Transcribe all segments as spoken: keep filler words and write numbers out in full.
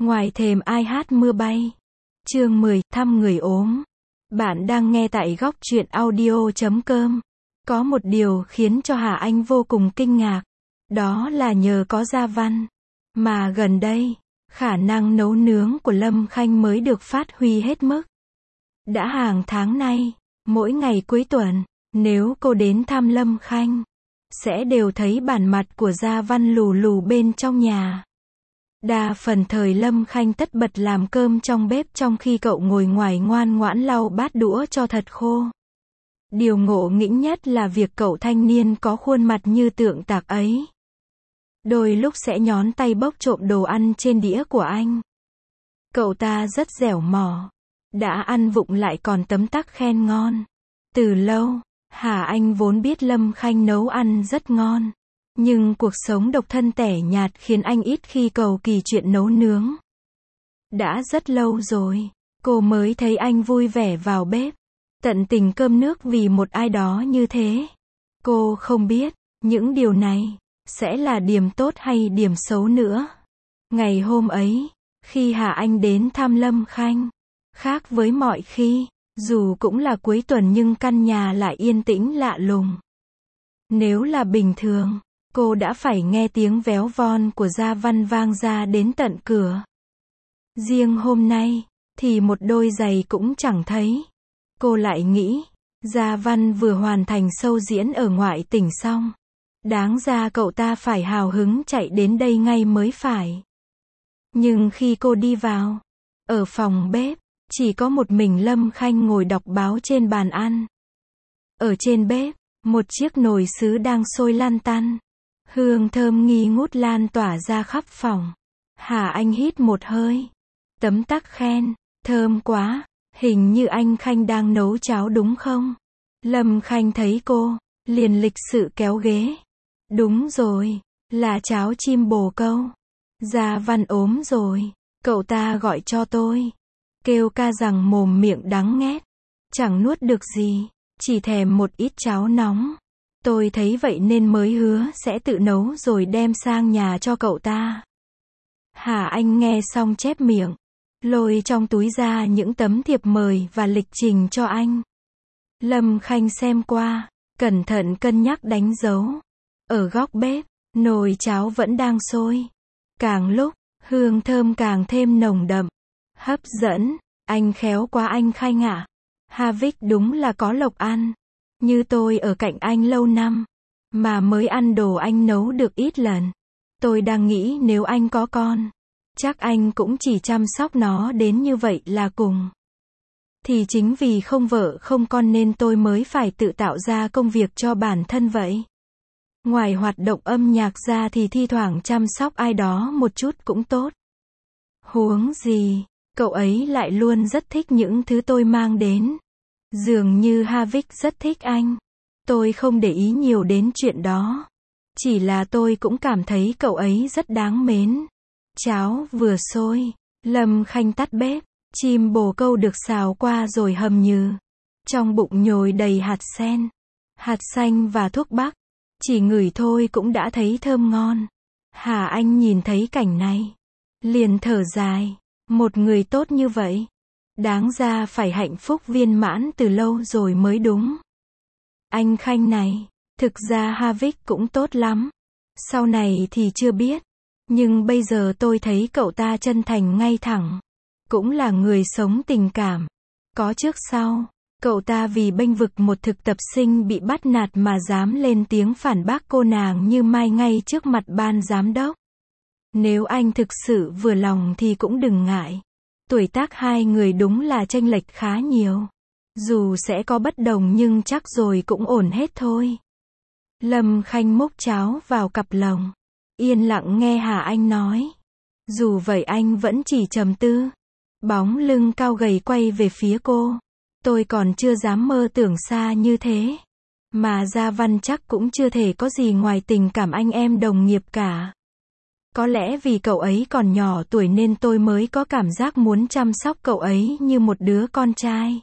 Ngoài thềm ai hát mưa bay. Chương mười, thăm người ốm. Bạn đang nghe tại góc truyện audio chấm com. Có một điều khiến cho Hà Anh vô cùng kinh ngạc. Đó là nhờ có Gia Văn, mà gần đây, khả năng nấu nướng của Lâm Khanh mới được phát huy hết mức. Đã hàng tháng nay, mỗi ngày cuối tuần, nếu cô đến thăm Lâm Khanh, sẽ đều thấy bản mặt của Gia Văn lù lù bên trong nhà. Đa phần thời Lâm Khanh tất bật làm cơm trong bếp trong khi cậu ngồi ngoài ngoan ngoãn lau bát đũa cho thật khô. Điều ngộ nghĩnh nhất là việc cậu thanh niên có khuôn mặt như tượng tạc ấy. Đôi lúc sẽ nhón tay bốc trộm đồ ăn trên đĩa của anh. Cậu ta rất dẻo mỏ. Đã ăn vụng lại còn tấm tắc khen ngon. Từ lâu, Hà Anh vốn biết Lâm Khanh nấu ăn rất ngon. Nhưng cuộc sống độc thân tẻ nhạt khiến anh ít khi cầu kỳ chuyện nấu nướng. Đã rất lâu rồi, cô mới thấy anh vui vẻ vào bếp, tận tình cơm nước vì một ai đó như thế. Cô không biết, những điều này, sẽ là điểm tốt hay điểm xấu nữa. Ngày hôm ấy, khi Hà Anh đến thăm Lâm Khanh, khác với mọi khi, dù cũng là cuối tuần nhưng căn nhà lại yên tĩnh lạ lùng. Nếu là bình thường, cô đã phải nghe tiếng véo von của Gia Văn vang ra đến tận cửa. Riêng hôm nay, thì một đôi giày cũng chẳng thấy. Cô lại nghĩ, Gia Văn vừa hoàn thành show diễn ở ngoại tỉnh xong. Đáng ra cậu ta phải hào hứng chạy đến đây ngay mới phải. Nhưng khi cô đi vào, ở phòng bếp, chỉ có một mình Lâm Khanh ngồi đọc báo trên bàn ăn. Ở trên bếp, một chiếc nồi sứ đang sôi lăn tăn. Hương thơm nghi ngút lan tỏa ra khắp phòng. Hà Anh hít một hơi. Tấm tắc khen, thơm quá, hình như anh Khanh đang nấu cháo đúng không? Lâm Khanh thấy cô, liền lịch sự kéo ghế. Đúng rồi, là cháo chim bồ câu. Gia Văn ốm rồi, cậu ta gọi cho tôi. Kêu ca rằng mồm miệng đắng nghét, chẳng nuốt được gì, chỉ thèm một ít cháo nóng. Tôi thấy vậy nên mới hứa sẽ tự nấu rồi đem sang nhà cho cậu ta. Hà Anh nghe xong chép miệng, lôi trong túi ra những tấm thiệp mời và lịch trình cho anh. Lâm Khanh xem qua, cẩn thận cân nhắc đánh dấu. Ở góc bếp, nồi cháo vẫn đang sôi. Càng lúc, hương thơm càng thêm nồng đậm, hấp dẫn. Anh khéo quá anh Khanh ạ. Havik đúng là có lộc ăn. Như tôi ở cạnh anh lâu năm, mà mới ăn đồ anh nấu được ít lần. Tôi đang nghĩ nếu anh có con, chắc anh cũng chỉ chăm sóc nó đến như vậy là cùng. Thì chính vì không vợ không con nên tôi mới phải tự tạo ra công việc cho bản thân vậy. Ngoài hoạt động âm nhạc ra thì thi thoảng chăm sóc ai đó một chút cũng tốt. Huống gì, cậu ấy lại luôn rất thích những thứ tôi mang đến. Dường như Havik rất thích anh. Tôi không để ý nhiều đến chuyện đó. Chỉ là tôi cũng cảm thấy cậu ấy rất đáng mến. Cháo vừa sôi, Lâm Khanh tắt bếp. Chim bồ câu được xào qua rồi hầm nhừ. Trong bụng nhồi đầy hạt sen, hạt xanh và thuốc bắc. Chỉ ngửi thôi cũng đã thấy thơm ngon. Hà Anh nhìn thấy cảnh này, liền thở dài. Một người tốt như vậy, đáng ra phải hạnh phúc viên mãn từ lâu rồi mới đúng. Anh Khanh này, thực ra Havik cũng tốt lắm. Sau này thì chưa biết. Nhưng bây giờ tôi thấy cậu ta chân thành ngay thẳng. Cũng là người sống tình cảm. Có trước sau, cậu ta vì bênh vực một thực tập sinh bị bắt nạt mà dám lên tiếng phản bác cô nàng Như Mai ngay trước mặt ban giám đốc. Nếu anh thực sự vừa lòng thì cũng đừng ngại. Tuổi tác hai người đúng là chênh lệch khá nhiều. Dù sẽ có bất đồng nhưng chắc rồi cũng ổn hết thôi. Lâm Khanh múc cháo vào cặp lồng. Yên lặng nghe Hà Anh nói. Dù vậy anh vẫn chỉ trầm tư. Bóng lưng cao gầy quay về phía cô. Tôi còn chưa dám mơ tưởng xa như thế. Mà Gia Văn chắc cũng chưa thể có gì ngoài tình cảm anh em đồng nghiệp cả. Có lẽ vì cậu ấy còn nhỏ tuổi nên tôi mới có cảm giác muốn chăm sóc cậu ấy như một đứa con trai.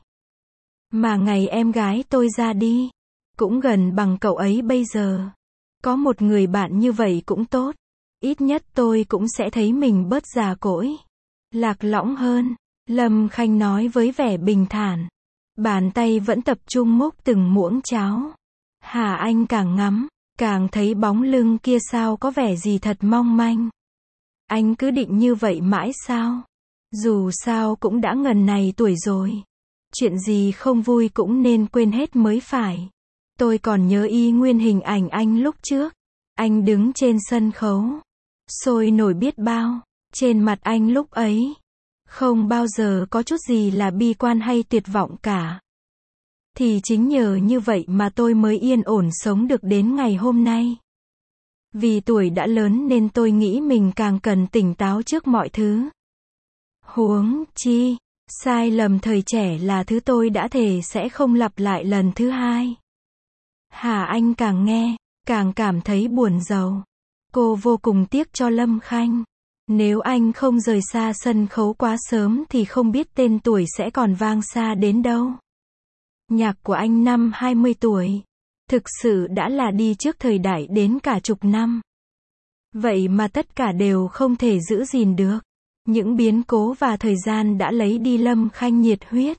Mà ngày em gái tôi ra đi, cũng gần bằng cậu ấy bây giờ. Có một người bạn như vậy cũng tốt. Ít nhất tôi cũng sẽ thấy mình bớt già cỗi. lạc lõng hơn. Lâm Khanh nói với vẻ bình thản. Bàn tay vẫn tập trung múc từng muỗng cháo. Hà Anh càng ngắm, càng thấy bóng lưng kia sao có vẻ gì thật mong manh. Anh cứ định như vậy mãi sao? Dù sao cũng đã ngần này tuổi rồi. Chuyện gì không vui cũng nên quên hết mới phải. Tôi còn nhớ y nguyên hình ảnh anh lúc trước. Anh đứng trên sân khấu. Sôi nổi biết bao. Trên mặt anh lúc ấy. Không bao giờ có chút gì là bi quan hay tuyệt vọng cả. Thì chính nhờ như vậy mà tôi mới yên ổn sống được đến ngày hôm nay. Vì tuổi đã lớn nên tôi nghĩ mình càng cần tỉnh táo trước mọi thứ. Huống chi, sai lầm thời trẻ là thứ tôi đã thề sẽ không lặp lại lần thứ hai. Hà Anh càng nghe, càng cảm thấy buồn rầu. Cô vô cùng tiếc cho Lâm Khanh. Nếu anh không rời xa sân khấu quá sớm thì không biết tên tuổi sẽ còn vang xa đến đâu. Nhạc của anh năm hai mươi tuổi. Thực sự đã là đi trước thời đại đến cả chục năm. Vậy mà tất cả đều không thể giữ gìn được. Những biến cố và thời gian đã lấy đi Lâm Khanh nhiệt huyết.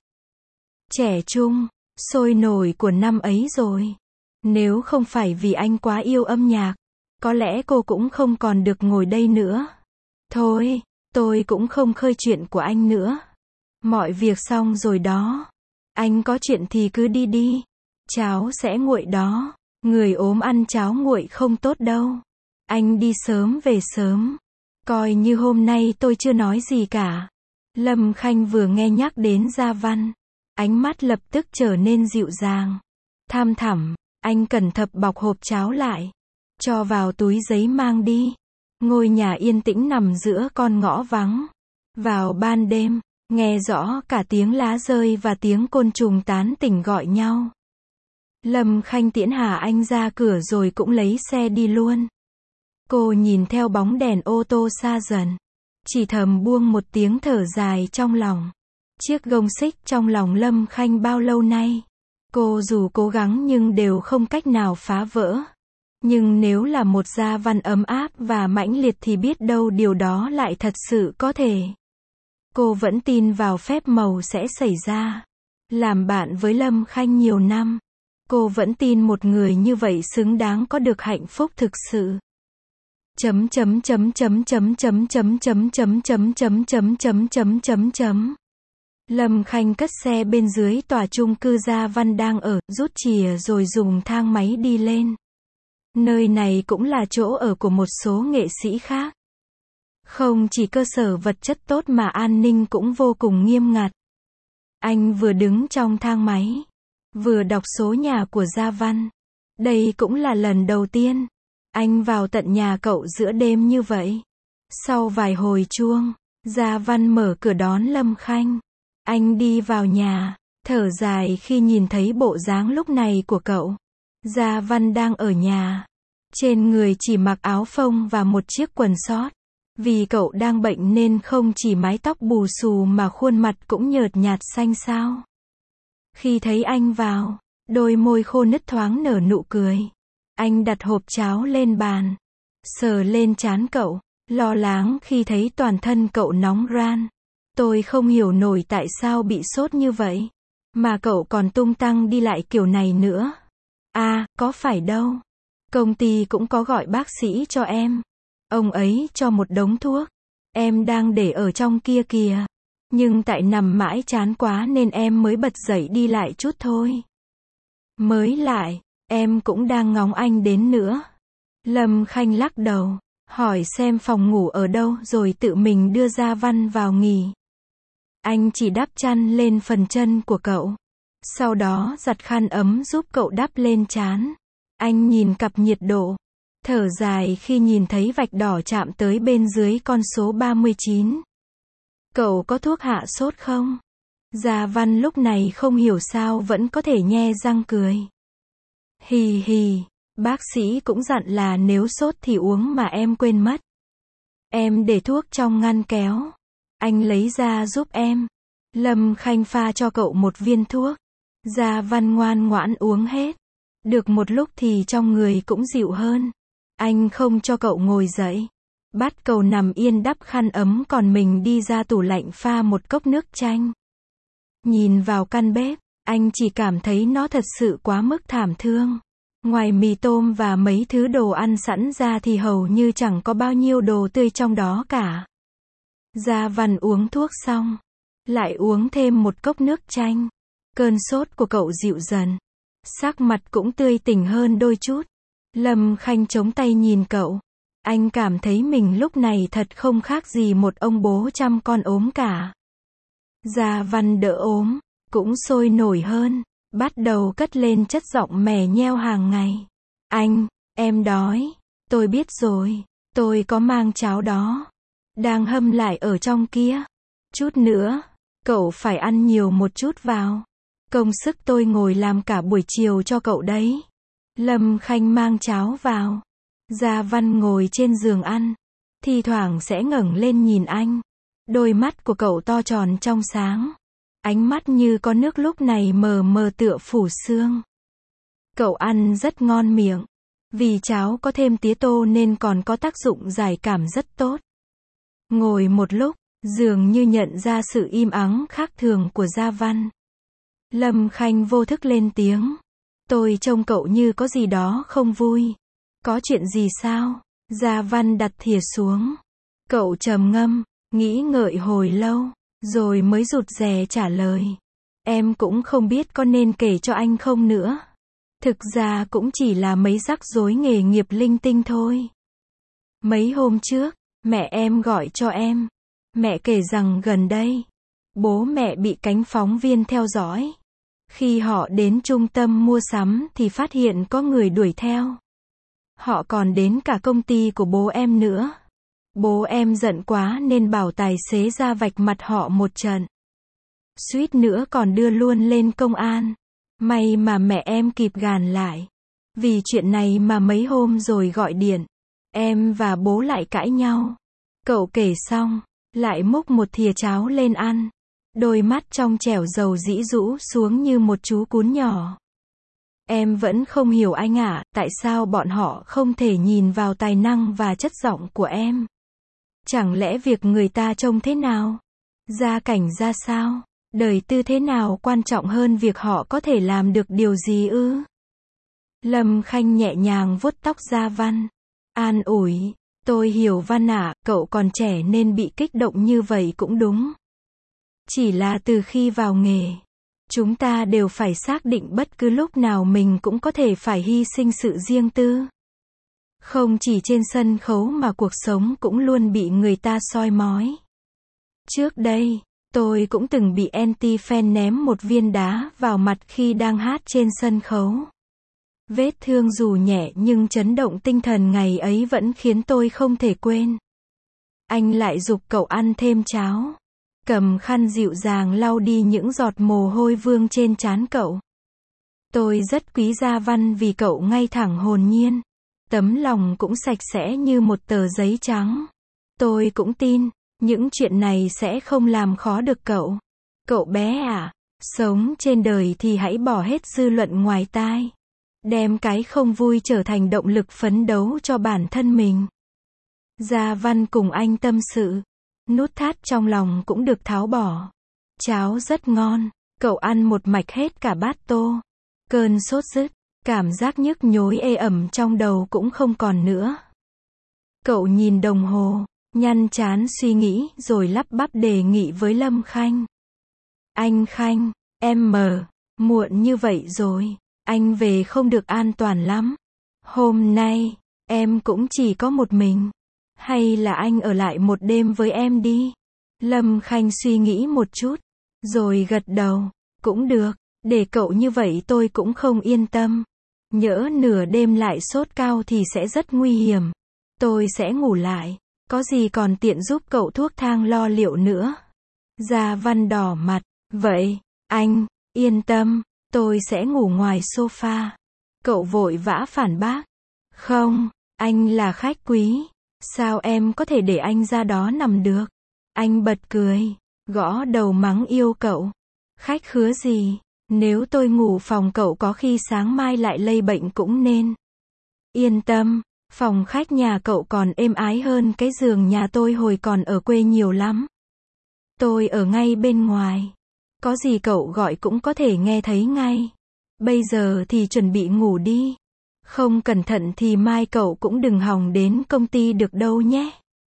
Trẻ trung, sôi nổi của năm ấy rồi. Nếu không phải vì anh quá yêu âm nhạc, có lẽ cô cũng không còn được ngồi đây nữa. Thôi, tôi cũng không khơi chuyện của anh nữa. Mọi việc xong rồi đó. Anh có chuyện thì cứ đi đi. Cháo sẽ nguội đó. Người ốm ăn cháo nguội không tốt đâu. Anh đi sớm về sớm. Coi như hôm nay tôi chưa nói gì cả. Lâm Khanh vừa nghe nhắc đến Gia Văn. Ánh mắt lập tức trở nên dịu dàng. Tham thẳm, anh cẩn thận bọc hộp cháo lại. Cho vào túi giấy mang đi. Ngôi nhà yên tĩnh nằm giữa con ngõ vắng. Vào ban đêm, nghe rõ cả tiếng lá rơi và tiếng côn trùng tán tỉnh gọi nhau. Lâm Khanh tiễn Hà Anh ra cửa rồi cũng lấy xe đi luôn. Cô nhìn theo bóng đèn ô tô xa dần. Chỉ thầm buông một tiếng thở dài trong lòng. Chiếc gông xích trong lòng Lâm Khanh bao lâu nay. Cô dù cố gắng nhưng đều không cách nào phá vỡ. Nhưng nếu là một Gia Văn ấm áp và mãnh liệt thì biết đâu điều đó lại thật sự có thể. Cô vẫn tin vào phép màu sẽ xảy ra. Làm bạn với Lâm Khanh nhiều năm. Cô vẫn tin một người như vậy xứng đáng có được hạnh phúc thực sự. Chấm chấm chấm chấm chấm chấm chấm chấm chấm chấm chấm chấm chấm chấm chấm chấm. Lâm Khanh cất xe bên dưới tòa chung cư Gia Văn đang ở, rút chìa rồi dùng thang máy đi lên. Nơi này cũng là chỗ ở của một số nghệ sĩ khác. Không chỉ cơ sở vật chất tốt mà an ninh cũng vô cùng nghiêm ngặt. Anh vừa đứng trong thang máy, vừa đọc số nhà của Gia Văn. Đây cũng là lần đầu tiên anh vào tận nhà cậu giữa đêm như vậy. Sau vài hồi chuông, Gia Văn mở cửa đón Lâm Khanh. Anh đi vào nhà, thở dài khi nhìn thấy bộ dáng lúc này của cậu. Gia Văn đang ở nhà. Trên người chỉ mặc áo phông và một chiếc quần sót. Vì cậu đang bệnh nên không chỉ mái tóc bù xù mà khuôn mặt cũng nhợt nhạt xanh xao. Khi thấy anh vào, đôi môi khô nứt thoáng nở nụ cười. Anh đặt hộp cháo lên bàn, sờ lên trán cậu, lo lắng khi thấy toàn thân cậu nóng ran. Tôi không hiểu nổi tại sao bị sốt như vậy, mà cậu còn tung tăng đi lại kiểu này nữa. À, có phải đâu. Công ty cũng có gọi bác sĩ cho em. Ông ấy cho một đống thuốc. Em đang để ở trong kia kìa. Nhưng tại nằm mãi chán quá nên em mới bật dậy đi lại chút thôi. Mới lại, em cũng đang ngóng anh đến nữa. Lâm Khanh lắc đầu, hỏi xem phòng ngủ ở đâu rồi tự mình đưa Gia Văn vào nghỉ. Anh chỉ đắp chăn lên phần chân của cậu. Sau đó giặt khăn ấm giúp cậu đắp lên trán. Anh nhìn cặp nhiệt độ. Thở dài khi nhìn thấy vạch đỏ chạm tới bên dưới con số ba mươi chín. Cậu có thuốc hạ sốt không? Gia Văn lúc này không hiểu sao vẫn có thể nhe răng cười. Hì hì, bác sĩ cũng dặn là nếu sốt thì uống mà em quên mất. Em để thuốc trong ngăn kéo. Anh lấy ra giúp em. Lâm Khanh pha cho cậu một viên thuốc. Gia Văn ngoan ngoãn uống hết. Được một lúc thì trong người cũng dịu hơn. Anh không cho cậu ngồi dậy. Bắt cậu nằm yên đắp khăn ấm còn mình đi ra tủ lạnh pha một cốc nước chanh. Nhìn vào căn bếp, anh chỉ cảm thấy nó thật sự quá mức thảm thương. Ngoài mì tôm và mấy thứ đồ ăn sẵn ra thì hầu như chẳng có bao nhiêu đồ tươi trong đó cả. Gia Văn uống thuốc xong, lại uống thêm một cốc nước chanh. Cơn sốt của cậu dịu dần. Sắc mặt cũng tươi tỉnh hơn đôi chút. Lâm Khanh chống tay nhìn cậu. Anh cảm thấy mình lúc này thật không khác gì một ông bố chăm con ốm cả. Gia Văn đỡ ốm, cũng sôi nổi hơn, bắt đầu cất lên chất giọng mè nheo hàng ngày. Anh, em đói, tôi biết rồi, tôi có mang cháo đó. Đang hâm lại ở trong kia. Chút nữa, cậu phải ăn nhiều một chút vào. Công sức tôi ngồi làm cả buổi chiều cho cậu đấy. Lâm Khanh mang cháo vào. Gia Văn ngồi trên giường ăn. Thi thoảng sẽ ngẩng lên nhìn anh. Đôi mắt của cậu to tròn trong sáng. Ánh mắt như có nước lúc này mờ mờ tựa phủ sương. Cậu ăn rất ngon miệng. Vì cháo có thêm tía tô nên còn có tác dụng giải cảm rất tốt. Ngồi một lúc, dường như nhận ra sự im ắng khác thường của Gia Văn. Lâm Khanh vô thức lên tiếng. Tôi trông cậu như có gì đó không vui. Có chuyện gì sao? Gia Văn đặt thìa xuống. Cậu trầm ngâm, nghĩ ngợi hồi lâu, rồi mới rụt rè trả lời. Em cũng không biết có nên kể cho anh không nữa. Thực ra cũng chỉ là mấy rắc rối nghề nghiệp linh tinh thôi. Mấy hôm trước, mẹ em gọi cho em. Mẹ kể rằng gần đây, bố mẹ bị cánh phóng viên theo dõi. Khi họ đến trung tâm mua sắm thì phát hiện có người đuổi theo. Họ còn đến cả công ty của bố em nữa. Bố em giận quá nên bảo tài xế ra vạch mặt họ một trận. Suýt nữa còn đưa luôn lên công an. May mà mẹ em kịp gàn lại. Vì chuyện này mà mấy hôm rồi gọi điện. Em và bố lại cãi nhau. Cậu kể xong, lại múc một thìa cháo lên ăn. Đôi mắt trong trẻo dầu dĩ rũ xuống như một chú cún nhỏ. Em vẫn không hiểu anh ạ, tại sao bọn họ không thể nhìn vào tài năng và chất giọng của em? Chẳng lẽ việc người ta trông thế nào, gia cảnh ra sao, đời tư thế nào quan trọng hơn việc họ có thể làm được điều gì ư? Lâm Khanh nhẹ nhàng vuốt tóc Gia Văn. An ủi, tôi hiểu Văn ạ, cậu còn trẻ nên bị kích động như vậy cũng đúng. Chỉ là từ khi vào nghề, chúng ta đều phải xác định bất cứ lúc nào mình cũng có thể phải hy sinh sự riêng tư. Không chỉ trên sân khấu mà cuộc sống cũng luôn bị người ta soi mói. Trước đây, tôi cũng từng bị anti-fan ném một viên đá vào mặt khi đang hát trên sân khấu. Vết thương dù nhẹ nhưng chấn động tinh thần ngày ấy vẫn khiến tôi không thể quên. Anh lại giục cậu ăn thêm cháo. Cầm khăn dịu dàng lau đi những giọt mồ hôi vương trên trán cậu. Tôi rất quý Gia Văn vì cậu ngay thẳng hồn nhiên. Tấm lòng cũng sạch sẽ như một tờ giấy trắng. Tôi cũng tin, những chuyện này sẽ không làm khó được cậu. Cậu bé à, sống trên đời thì hãy bỏ hết dư luận ngoài tai. Đem cái không vui trở thành động lực phấn đấu cho bản thân mình. Gia Văn cùng anh tâm sự. Nút thắt trong lòng cũng được tháo bỏ. Cháo rất ngon, cậu ăn một mạch hết cả bát tô. Cơn sốt dứt, cảm giác nhức nhối ê ẩm trong đầu cũng không còn nữa. Cậu nhìn đồng hồ, nhăn trán suy nghĩ rồi lắp bắp đề nghị với Lâm Khanh. Anh Khanh, em mờ, muộn như vậy rồi, anh về không được an toàn lắm. Hôm nay, em cũng chỉ có một mình. Hay là anh ở lại một đêm với em đi? Lâm Khanh suy nghĩ một chút, rồi gật đầu. Cũng được, để cậu như vậy tôi cũng không yên tâm. Nhỡ nửa đêm lại sốt cao thì sẽ rất nguy hiểm. Tôi sẽ ngủ lại, có gì còn tiện giúp cậu thuốc thang lo liệu nữa. Gia Văn đỏ mặt, vậy, anh, yên tâm, tôi sẽ ngủ ngoài sofa. Cậu vội vã phản bác. Không, anh là khách quý. Sao em có thể để anh ra đó nằm được? Anh bật cười, gõ đầu mắng yêu cậu. Khách khứa gì? Nếu tôi ngủ phòng cậu có khi sáng mai lại lây bệnh cũng nên. Yên tâm, Phòng khách nhà cậu còn êm ái hơn cái giường nhà tôi hồi còn ở quê nhiều lắm. Tôi ở ngay bên ngoài. Có gì cậu gọi cũng có thể nghe thấy ngay. Bây giờ thì chuẩn bị ngủ đi. Không cẩn thận thì mai cậu cũng đừng hòng đến công ty được đâu nhé.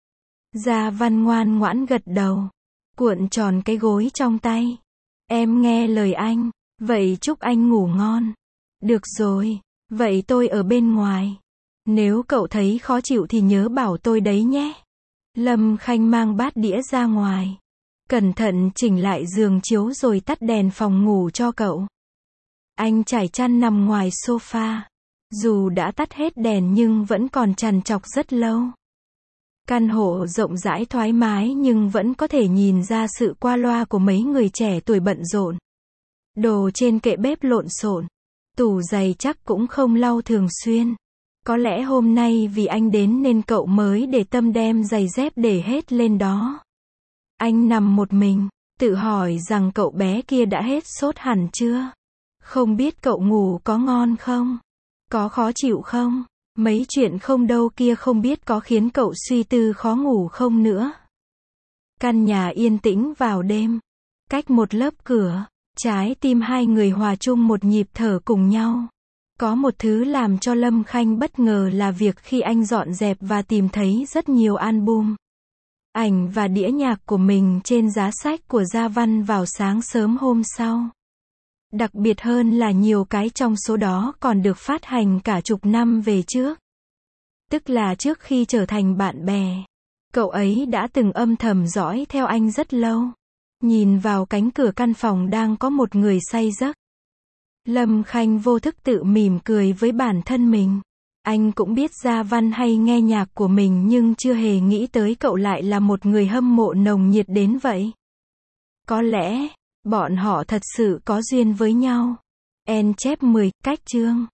Gia Văn ngoan ngoãn gật đầu. Cuộn tròn cái gối trong tay. Em nghe lời anh. Vậy chúc anh ngủ ngon. Được rồi. Vậy tôi ở bên ngoài. Nếu cậu thấy khó chịu thì nhớ bảo tôi đấy nhé. Lâm Khanh mang bát đĩa ra ngoài. Cẩn thận chỉnh lại giường chiếu rồi tắt đèn phòng ngủ cho cậu. Anh trải chăn nằm ngoài sofa. Dù đã tắt hết đèn nhưng vẫn còn trằn trọc rất lâu. Căn hộ rộng rãi thoải mái nhưng vẫn có thể nhìn ra sự qua loa của mấy người trẻ tuổi bận rộn. Đồ trên kệ bếp lộn xộn. Tủ giày chắc cũng không lau thường xuyên. Có lẽ hôm nay vì anh đến nên cậu mới để tâm đem giày dép để hết lên đó. Anh nằm một mình, tự hỏi rằng cậu bé kia đã hết sốt hẳn chưa? Không biết cậu ngủ có ngon không? Có khó chịu không? Mấy chuyện không đâu kia không biết có khiến cậu suy tư khó ngủ không nữa. Căn nhà yên tĩnh vào đêm. Cách một lớp cửa, trái tim hai người hòa chung một nhịp thở cùng nhau. Có một thứ làm cho Lâm Khanh bất ngờ là việc khi anh dọn dẹp và tìm thấy rất nhiều album, ảnh và đĩa nhạc của mình trên giá sách của Gia Văn vào sáng sớm hôm sau. Đặc biệt hơn là nhiều cái trong số đó còn được phát hành cả chục năm về trước. Tức là trước khi trở thành bạn bè, cậu ấy đã từng âm thầm dõi theo anh rất lâu. Nhìn vào cánh cửa căn phòng đang có một người say giấc. Lâm Khanh vô thức tự mỉm cười với bản thân mình. Anh cũng biết Gia Văn hay nghe nhạc của mình nhưng chưa hề nghĩ tới cậu lại là một người hâm mộ nồng nhiệt đến vậy. Có lẽ, bọn họ thật sự có duyên với nhau. En chép mười, cách chương.